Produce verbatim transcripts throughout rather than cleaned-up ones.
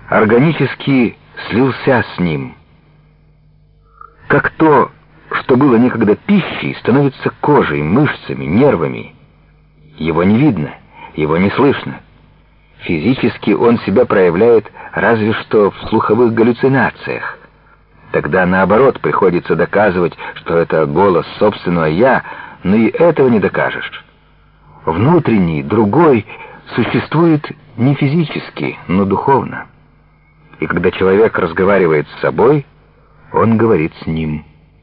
органически слился с ним. Как то, что было некогда пищей, становится кожей, мышцами, нервами. Его не видно, его не слышно. Физически он себя проявляет разве что в слуховых галлюцинациях. Тогда, наоборот, приходится доказывать, что это голос собственного «я», но и этого не докажешь. Внутренний, другой, существует не физически, но духовно. И когда человек разговаривает с собой, он говорит с ним.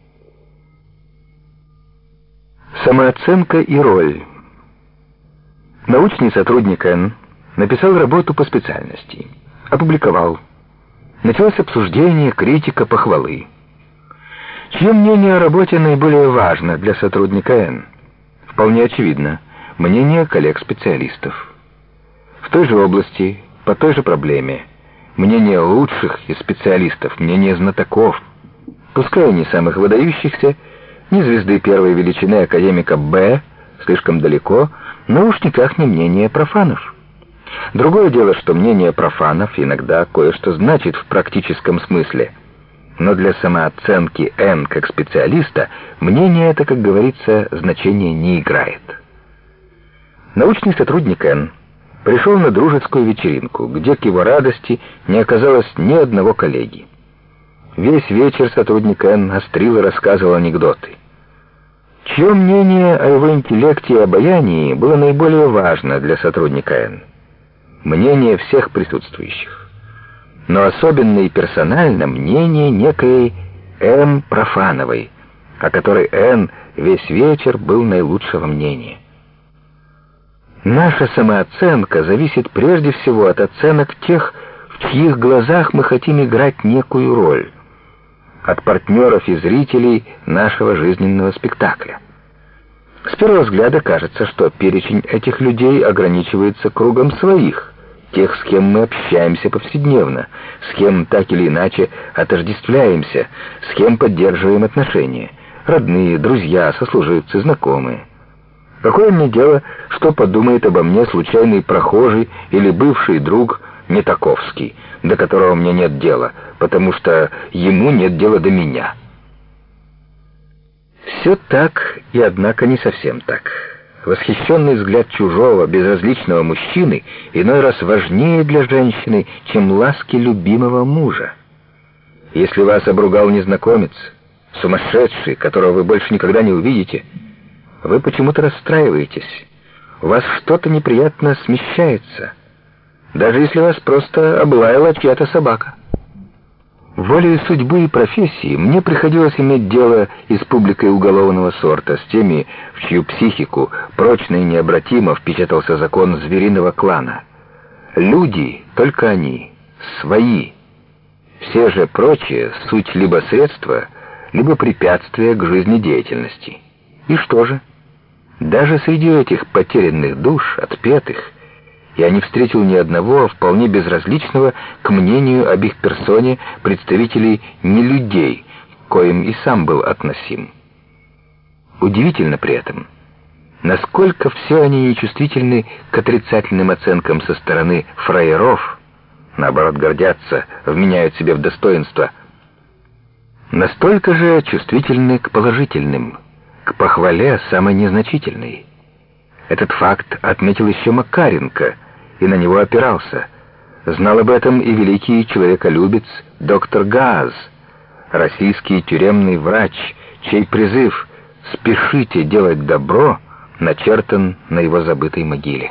Самооценка и роль. Научный сотрудник Н написал работу по специальности, опубликовал. Началось обсуждение, критика, похвалы. Чье мнение о работе наиболее важно для сотрудника Н? Вполне очевидно, мнение коллег-специалистов. В той же области, по той же проблеме, мнение лучших из специалистов, мнение знатоков, пускай не самых выдающихся, не звезды первой величины академика Б, слишком далеко, но уж никак не мнение профанов. Другое дело, что мнение профанов иногда кое-что значит в практическом смысле. Но для самооценки Н как специалиста мнение это, как говорится, значения не играет. Научный сотрудник Н пришел на дружескую вечеринку, где к его радости не оказалось ни одного коллеги. Весь вечер сотрудник Н острил и рассказывал анекдоты. Чье мнение о его интеллекте и обаянии было наиболее важно для сотрудника Н? Мнение всех присутствующих. Но особенно и персонально мнение некой М. Профановой, о которой Н весь вечер был наилучшего мнения. Наша самооценка зависит прежде всего от оценок тех, в чьих глазах мы хотим играть некую роль, от партнеров и зрителей нашего жизненного спектакля. С первого взгляда кажется, что перечень этих людей ограничивается кругом своих, тех, с кем мы общаемся повседневно, с кем так или иначе отождествляемся, с кем поддерживаем отношения, родные, друзья, сослуживцы, знакомые. Какое мне дело, что подумает обо мне случайный прохожий или бывший друг Нетаковский, до которого мне нет дела, потому что ему нет дела до меня. Все так, и однако не совсем так. Восхищенный взгляд чужого, безразличного мужчины иной раз важнее для женщины, чем ласки любимого мужа. Если вас обругал незнакомец, сумасшедший, которого вы больше никогда не увидите, вы почему-то расстраиваетесь, у вас что-то неприятно смещается, даже если вас просто облаяла чья-то собака. Волею судьбы и профессии мне приходилось иметь дело и с публикой уголовного сорта, с теми, в чью психику прочно и необратимо впечатался закон звериного клана. Люди, только они, свои. Все же прочие — суть либо средства, либо препятствия к жизнедеятельности. И что же? Даже среди этих потерянных душ, отпетых, я не встретил ни одного вполне безразличного к мнению об их персоне представителей нелюдей, к коим и сам был относим. Удивительно при этом, насколько все они нечувствительны к отрицательным оценкам со стороны фраеров, наоборот гордятся, вменяют себе в достоинство, настолько же чувствительны к положительным, к похвале самой незначительной. Этот факт отметил еще Макаренко и на него опирался. Знал об этом и великий человеколюбец доктор Гааз, российский тюремный врач, чей призыв «спешите делать добро» начертан на его забытой могиле.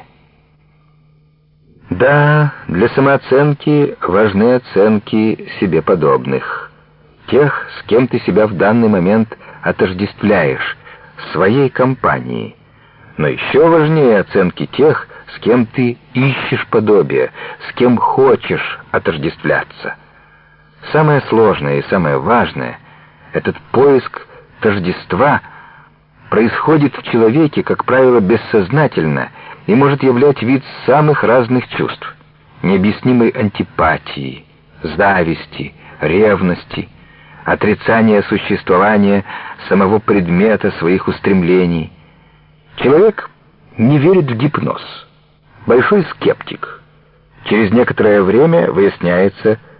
Да, для самооценки важны оценки себе подобных, тех, с кем ты себя в данный момент отождествляешь, своей компании. Но еще важнее оценки тех, с кем ты ищешь подобие, с кем хочешь отождествляться. Самое сложное и самое важное, этот поиск тождества, происходит в человеке, как правило, бессознательно и может являть вид самых разных чувств: необъяснимой антипатии, зависти, ревности, отрицания существования самого предмета своих устремлений. Человек не верит в гипноз, большой скептик, Через некоторое время выясняется,